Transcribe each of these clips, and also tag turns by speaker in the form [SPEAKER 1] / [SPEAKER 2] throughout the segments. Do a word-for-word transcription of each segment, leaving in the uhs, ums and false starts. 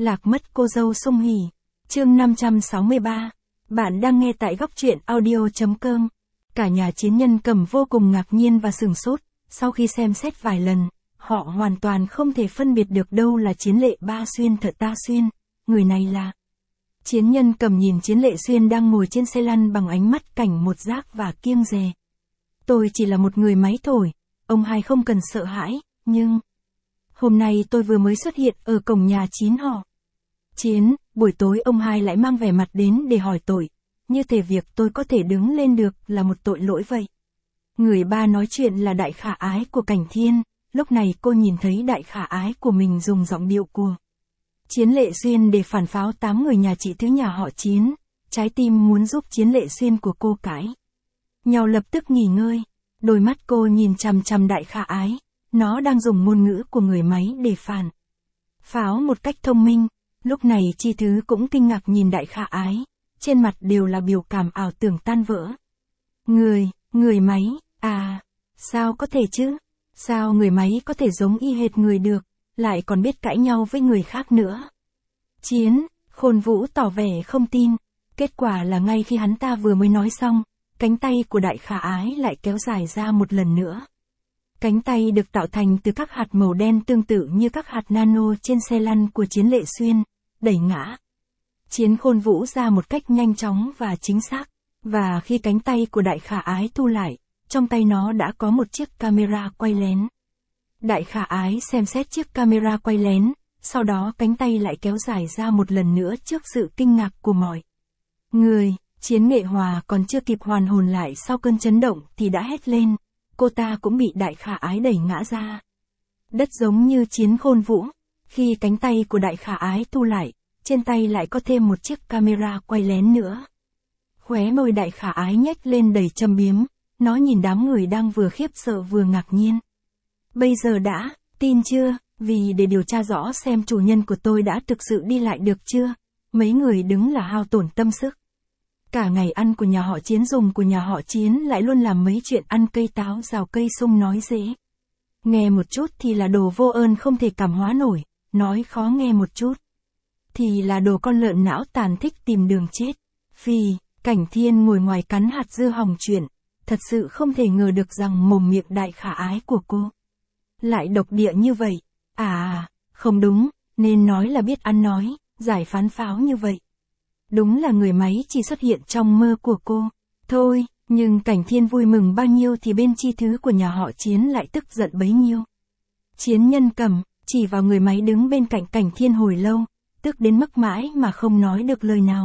[SPEAKER 1] Lạc mất cô dâu Sung Hỉ. Chương năm trăm sáu mươi ba. Bạn đang nghe tại góc truyện audio.com. Cả nhà Chiến Nhân Cầm vô cùng ngạc nhiên và sửng sốt, sau khi xem xét vài lần, họ hoàn toàn không thể phân biệt được đâu là Chiến Lệ Ba Xuyên thật Ta Xuyên, người này là. Chiến Nhân Cầm nhìn Chiến Lệ Xuyên đang ngồi trên xe lăn bằng ánh mắt cảnh một giác và kiêng dè. Tôi chỉ là một người máy thổi, ông hai không cần sợ hãi, nhưng... Hôm nay tôi vừa mới xuất hiện ở cổng nhà Chín họ. Chiến, buổi tối ông hai lại mang vẻ mặt đến để hỏi tội, như thể việc tôi có thể đứng lên được là một tội lỗi vậy. Người ba nói chuyện là Đại Khả Ái của Cảnh Thiên, lúc này cô nhìn thấy Đại Khả Ái của mình dùng giọng điệu của Chiến Lệ Xuyên để phản pháo tám người nhà chị thứ nhà họ Chiến, trái tim muốn giúp Chiến Lệ Xuyên của cô cãi nhau lập tức nghỉ ngơi, đôi mắt cô nhìn chằm chằm Đại Khả Ái, nó đang dùng ngôn ngữ của người máy để phản pháo một cách thông minh. Lúc này Chi Thứ cũng kinh ngạc nhìn Đại Khả Ái, trên mặt đều là biểu cảm ảo tưởng tan vỡ. Người, người máy, à, sao có thể chứ? Sao người máy có thể giống y hệt người được, lại còn biết cãi nhau với người khác nữa? Chiến, Khôn Vũ tỏ vẻ không tin, kết quả là ngay khi hắn ta vừa mới nói xong, cánh tay của Đại Khả Ái lại kéo dài ra một lần nữa. Cánh tay được tạo thành từ các hạt màu đen tương tự như các hạt nano trên xe lăn của Chiến Lệ Xuyên, đẩy ngã Chiến Khôn Vũ ra một cách nhanh chóng và chính xác, và khi cánh tay của Đại Khả Ái thu lại, trong tay nó đã có một chiếc camera quay lén. Đại Khả Ái xem xét chiếc camera quay lén, sau đó cánh tay lại kéo dài ra một lần nữa trước sự kinh ngạc của mọi người. Chiến Nghệ Hòa còn chưa kịp hoàn hồn lại sau cơn chấn động thì đã hét lên, cô ta cũng bị Đại Khả Ái đẩy ngã ra đất giống như Chiến Khôn Vũ. Khi cánh tay của Đại Khả Ái thu lại, trên tay lại có thêm một chiếc camera quay lén nữa. Khóe môi Đại Khả Ái nhếch lên đầy châm biếm, nó nhìn đám người đang vừa khiếp sợ vừa ngạc nhiên. Bây giờ đã, tin chưa, vì để điều tra rõ xem chủ nhân của tôi đã thực sự đi lại được chưa, mấy người đứng là hao tổn tâm sức. Cả ngày ăn của nhà họ Chiến dùng của nhà họ Chiến lại luôn làm mấy chuyện ăn cây táo rào cây sung nói dễ nghe một chút thì là đồ vô ơn không thể cảm hóa nổi, nói khó nghe một chút thì là đồ con lợn não tàn thích tìm đường chết. Phì, Cảnh Thiên ngồi ngoài cắn hạt dưa hỏng chuyện, thật sự không thể ngờ được rằng mồm miệng Đại Khả Ái của cô lại độc địa như vậy. À, không đúng, nên nói là biết ăn nói, giải phán pháo như vậy. Đúng là người máy chỉ xuất hiện trong mơ của cô. Thôi, nhưng Cảnh Thiên vui mừng bao nhiêu thì bên Chi Thứ của nhà họ Chiến lại tức giận bấy nhiêu. Chiến Nhân Cầm chỉ vào người máy đứng bên cạnh Cảnh Thiên hồi lâu, tức đến mức mãi mà không nói được lời nào.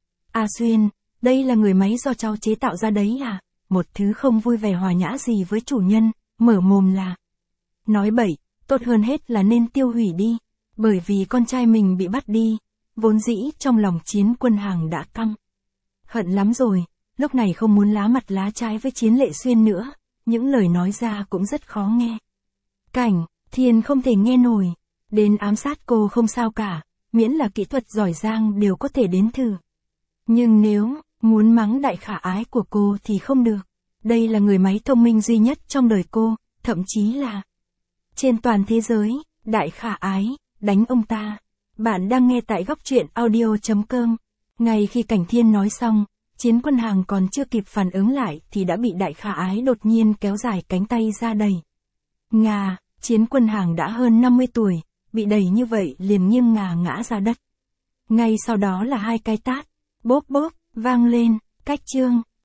[SPEAKER 1] A Xuyên, đây là người máy do cháu chế tạo ra đấy à? Một thứ không vui vẻ hòa nhã gì với chủ nhân, mở mồm là nói bậy, tốt hơn hết là nên tiêu hủy đi, bởi vì con trai mình bị bắt đi. Vốn dĩ trong lòng Chiến Quân Hàng đã căm hận lắm rồi, lúc này không muốn lá mặt lá trái với Chiến Lệ Xuyên nữa, những lời nói ra cũng rất khó nghe. Cảnh Thiên không thể nghe nổi, đến ám sát cô không sao cả, miễn là kỹ thuật giỏi giang đều có thể đến thử. Nhưng nếu muốn mắng Đại Khả Ái của cô thì không được, đây là người máy thông minh duy nhất trong đời cô, thậm chí là trên toàn thế giới. Đại Khả Ái, đánh ông ta. Bạn đang nghe tại góc truyện audio.com. Ngay khi Cảnh Thiên nói xong, Chiến Quân Hàng còn chưa kịp phản ứng lại thì đã bị Đại Khả Ái đột nhiên kéo dài cánh tay ra đẩy ngà. Chiến Quân Hàng đã hơn năm mươi tuổi, bị đẩy như vậy liền nghiêng ngả ngã ra đất. Ngay sau đó là hai cái tát, bốp bốp, vang lên, cách chương.